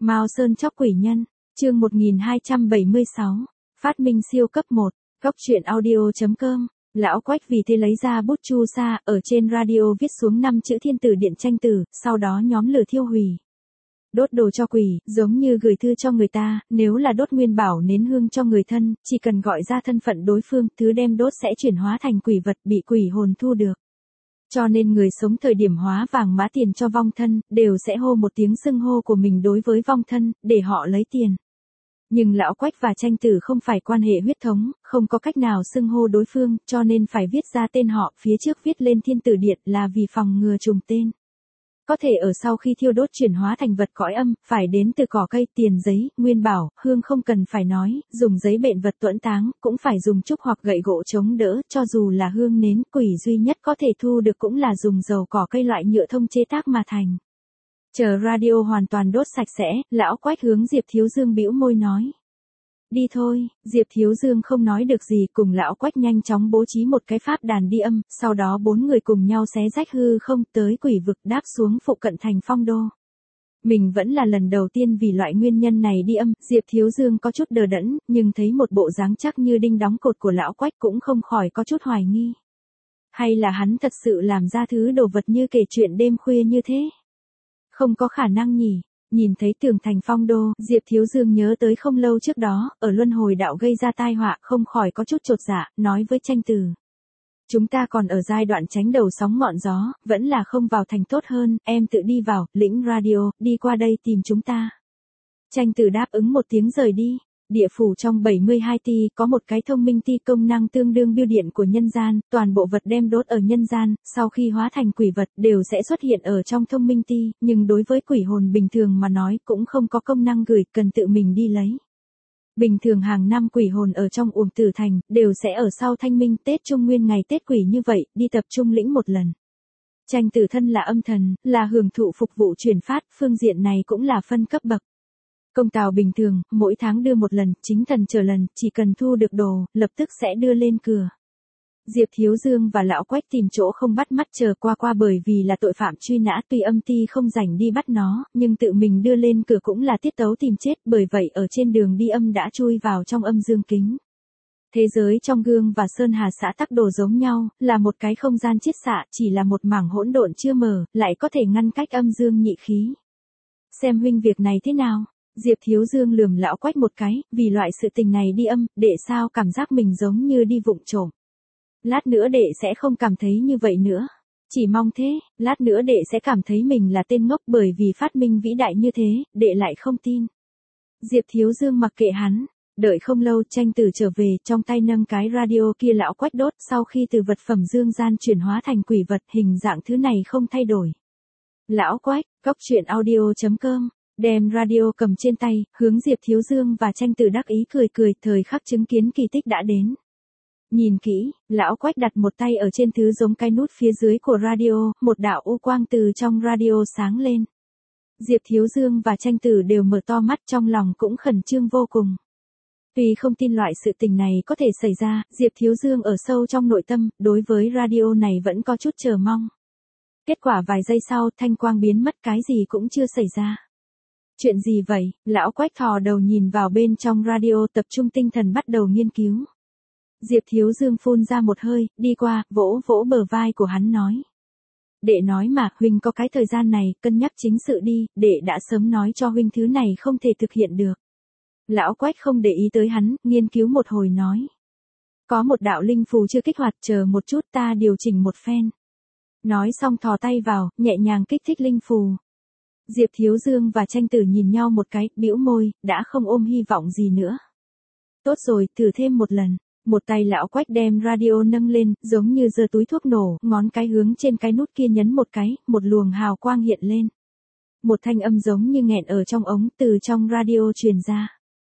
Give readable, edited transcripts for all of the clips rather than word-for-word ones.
Mao Sơn chóc quỷ nhân, chương 1276, phát minh siêu cấp 1, góc truyện audio.com. Lão Quách vì thế lấy ra bút chu sa, ở trên radio viết xuống 5 chữ thiên tử điện tranh tử, sau đó nhóm lửa thiêu hủy. Đốt đồ cho quỷ, giống như gửi thư cho người ta, nếu là đốt nguyên bảo nến hương cho người thân, chỉ cần gọi ra thân phận đối phương, thứ đem đốt sẽ chuyển hóa thành quỷ vật bị quỷ hồn thu được. Cho nên người sống thời điểm hóa vàng mã tiền cho vong thân, đều sẽ hô một tiếng xưng hô của mình đối với vong thân, để họ lấy tiền. Nhưng Lão Quách và tranh tử không phải quan hệ huyết thống, không có cách nào xưng hô đối phương, cho nên phải viết ra tên họ, phía trước viết lên thiên tử điện là vì phòng ngừa trùng tên. Có thể ở sau khi thiêu đốt chuyển hóa thành vật cõi âm, phải đến từ cỏ cây, tiền, giấy, nguyên bảo, hương không cần phải nói, dùng giấy bện vật tuẫn táng, cũng phải dùng trúc hoặc gậy gỗ chống đỡ, cho dù là hương nến, quỷ duy nhất có thể thu được cũng là dùng dầu cỏ cây loại nhựa thông chế tác mà thành. Chờ radio hoàn toàn đốt sạch sẽ, Lão Quách hướng Diệp Thiếu Dương bĩu môi nói. Đi thôi, Diệp Thiếu Dương không nói được gì, cùng Lão Quách nhanh chóng bố trí một cái pháp đàn đi âm, sau đó 4 người cùng nhau xé rách hư không tới quỷ vực đáp xuống phụ cận thành Phong Đô. Mình vẫn là lần đầu tiên vì loại nguyên nhân này đi âm, Diệp Thiếu Dương có chút đờ đẫn, nhưng thấy một bộ dáng chắc như đinh đóng cột của Lão Quách cũng không khỏi có chút hoài nghi. Hay là hắn thật sự làm ra thứ đồ vật như kể chuyện đêm khuya như thế? Không có khả năng nhỉ. Nhìn thấy tường thành Phong Đô, Diệp Thiếu Dương nhớ tới không lâu trước đó, ở luân hồi đạo gây ra tai họa, không khỏi có chút chột dạ, nói với tranh tử. Chúng ta còn ở giai đoạn tránh đầu sóng ngọn gió, vẫn là không vào thành tốt hơn, em tự đi vào, lĩnh radio, đi qua đây tìm chúng ta. Tranh tử đáp ứng một tiếng rời đi. Địa phủ trong 72 ti có một cái thông minh ti công năng tương đương bưu điện của nhân gian, toàn bộ vật đem đốt ở nhân gian, sau khi hóa thành quỷ vật đều sẽ xuất hiện ở trong thông minh ti, nhưng đối với quỷ hồn bình thường mà nói cũng không có công năng gửi, cần tự mình đi lấy. Bình thường hàng năm quỷ hồn ở trong Uổng Tử Thành, đều sẽ ở sau Thanh Minh Tết Trung Nguyên ngày Tết quỷ như vậy, đi tập trung lĩnh một lần. Tranh tử thân là âm thần, là hưởng thụ phục vụ truyền phát, phương diện này cũng là phân cấp bậc. Công tào bình thường, mỗi tháng đưa một lần, chính thần chờ lần, chỉ cần thu được đồ, lập tức sẽ đưa lên cửa. Diệp Thiếu Dương và Lão Quách tìm chỗ không bắt mắt chờ qua bởi vì là tội phạm truy nã, tuy âm ty không rảnh đi bắt nó, nhưng tự mình đưa lên cửa cũng là tiết tấu tìm chết, bởi vậy ở trên đường đi âm đã chui vào trong âm dương kính. Thế giới trong gương và Sơn Hà xã Tắc Đồ giống nhau, là một cái không gian chiết xạ, chỉ là một mảng hỗn độn chưa mở, lại có thể ngăn cách âm dương nhị khí. Xem huynh việc này thế nào? Diệp Thiếu Dương lườm Lão Quách một cái, vì loại sự tình này đi âm, đệ sao cảm giác mình giống như đi vụng trộm. Lát nữa đệ sẽ không cảm thấy như vậy nữa. Chỉ mong thế, lát nữa đệ sẽ cảm thấy mình là tên ngốc bởi vì phát minh vĩ đại như thế, đệ lại không tin. Diệp Thiếu Dương mặc kệ hắn, đợi không lâu tranh tử trở về, trong tay nâng cái radio kia Lão Quách đốt, sau khi từ vật phẩm dương gian chuyển hóa thành quỷ vật, hình dạng thứ này không thay đổi. Lão Quách, góc truyện audio.com. Đem radio cầm trên tay, hướng Diệp Thiếu Dương và tranh tử đắc ý cười, thời khắc chứng kiến kỳ tích đã đến. Nhìn kỹ, Lão Quách đặt một tay ở trên thứ giống cái nút phía dưới của radio, một đạo u quang từ trong radio sáng lên. Diệp Thiếu Dương và tranh tử đều mở to mắt, trong lòng cũng khẩn trương vô cùng. Tuy không tin loại sự tình này có thể xảy ra, Diệp Thiếu Dương ở sâu trong nội tâm, đối với radio này vẫn có chút chờ mong. Kết quả vài giây sau, thanh quang biến mất, cái gì cũng chưa xảy ra. Chuyện gì vậy? Lão Quách thò đầu nhìn vào bên trong radio, tập trung tinh thần bắt đầu nghiên cứu. Diệp Thiếu Dương phun ra một hơi, đi qua, vỗ vỗ bờ vai của hắn nói. Đệ nói mà, huynh có cái thời gian này, cân nhắc chính sự đi, đệ đã sớm nói cho huynh thứ này không thể thực hiện được. Lão Quách không để ý tới hắn, nghiên cứu một hồi nói. Có một đạo linh phù chưa kích hoạt, chờ một chút ta điều chỉnh một phen. Nói xong thò tay vào, nhẹ nhàng kích thích linh phù. Diệp Thiếu Dương và tranh tử nhìn nhau một cái, bĩu môi, đã không ôm hy vọng gì nữa. Tốt rồi, thử thêm một lần. Một tay Lão Quách đem radio nâng lên, giống như giơ túi thuốc nổ, ngón cái hướng trên cái nút kia nhấn một cái, một luồng hào quang hiện lên. Một thanh âm giống như nghẹn ở trong ống, từ trong radio truyền ra.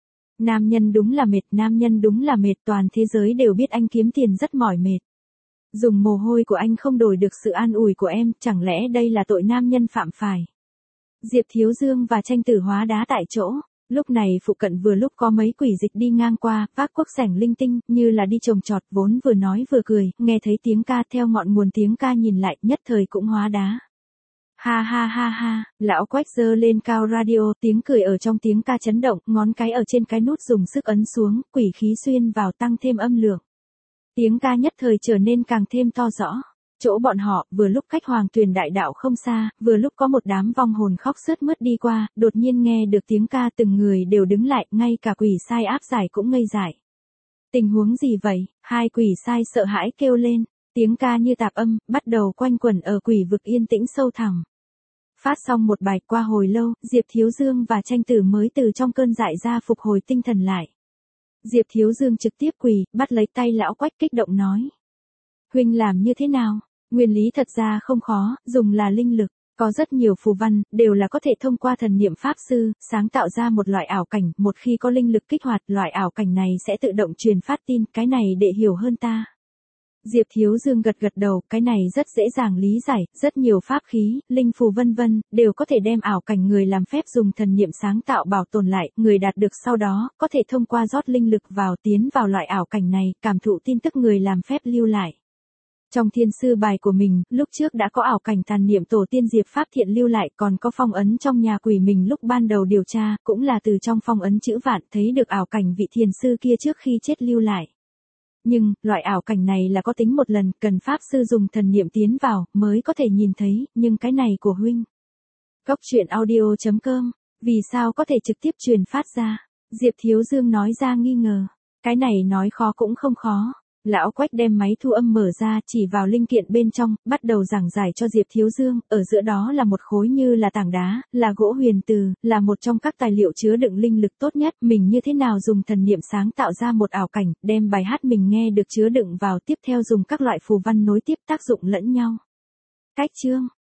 Nam nhân đúng là mệt, nam nhân đúng là mệt, toàn thế giới đều biết anh kiếm tiền rất mỏi mệt. Dùng mồ hôi của anh không đổi được sự an ủi của em, chẳng lẽ đây là tội nam nhân phạm phải. Diệp Thiếu Dương và tranh tử hóa đá tại chỗ. Lúc này phụ cận vừa lúc có mấy quỷ dịch đi ngang qua, vác cuốc sẻng linh tinh, như là đi trồng trọt, vốn vừa nói vừa cười, nghe thấy tiếng ca, theo ngọn nguồn tiếng ca nhìn lại, nhất thời cũng hóa đá. Ha ha ha ha, lão Quách giơ lên cao radio, tiếng cười ở trong tiếng ca chấn động, ngón cái ở trên cái nút dùng sức ấn xuống, quỷ khí xuyên vào tăng thêm âm lượng. Tiếng ca nhất thời trở nên càng thêm to rõ. Chỗ bọn họ, vừa lúc cách Hoàng Tuyền đại đạo không xa, vừa lúc có một đám vong hồn khóc sướt mướt đi qua, đột nhiên nghe được tiếng ca từng người đều đứng lại, ngay cả quỷ sai áp giải cũng ngây dại. Tình huống gì vậy? Hai quỷ sai sợ hãi kêu lên, tiếng ca như tạp âm, bắt đầu quanh quẩn ở quỷ vực yên tĩnh sâu thẳm. Phát xong một bài qua hồi lâu, Diệp Thiếu Dương và Tranh Tử mới từ trong cơn dại ra phục hồi tinh thần lại. Diệp Thiếu Dương trực tiếp quỳ, bắt lấy tay lão Quách kích động nói. Huynh làm như thế nào? Nguyên lý thật ra không khó, dùng là linh lực. Có rất nhiều phù văn, đều là có thể thông qua thần niệm pháp sư, sáng tạo ra một loại ảo cảnh, một khi có linh lực kích hoạt, loại ảo cảnh này sẽ tự động truyền phát tin, cái này để hiểu hơn ta. Diệp Thiếu Dương gật gật đầu, cái này rất dễ dàng lý giải, rất nhiều pháp khí, linh phù vân vân, đều có thể đem ảo cảnh người làm phép dùng thần niệm sáng tạo bảo tồn lại, người đạt được sau đó, có thể thông qua rót linh lực vào tiến vào loại ảo cảnh này, cảm thụ tin tức người làm phép lưu lại. Trong thiên sư bài của mình, lúc trước đã có ảo cảnh tàn niệm tổ tiên Diệp Pháp Thiện lưu lại, còn có phong ấn trong nhà quỷ mình lúc ban đầu điều tra, cũng là từ trong phong ấn chữ vạn thấy được ảo cảnh vị thiền sư kia trước khi chết lưu lại. Nhưng, loại ảo cảnh này là có tính một lần, cần pháp sư dùng thần niệm tiến vào, mới có thể nhìn thấy, nhưng cái này của huynh. Cốc truyện audio.com, vì sao có thể trực tiếp truyền phát ra? Diệp Thiếu Dương nói ra nghi ngờ. Cái này nói khó cũng không khó. Lão Quách đem máy thu âm mở ra, chỉ vào linh kiện bên trong, bắt đầu giảng giải cho Diệp Thiếu Dương, ở giữa đó là một khối như là tảng đá, là gỗ huyền từ, là một trong các tài liệu chứa đựng linh lực tốt nhất, mình như thế nào dùng thần niệm sáng tạo ra một ảo cảnh, đem bài hát mình nghe được chứa đựng vào, tiếp theo dùng các loại phù văn nối tiếp tác dụng lẫn nhau. Cách chương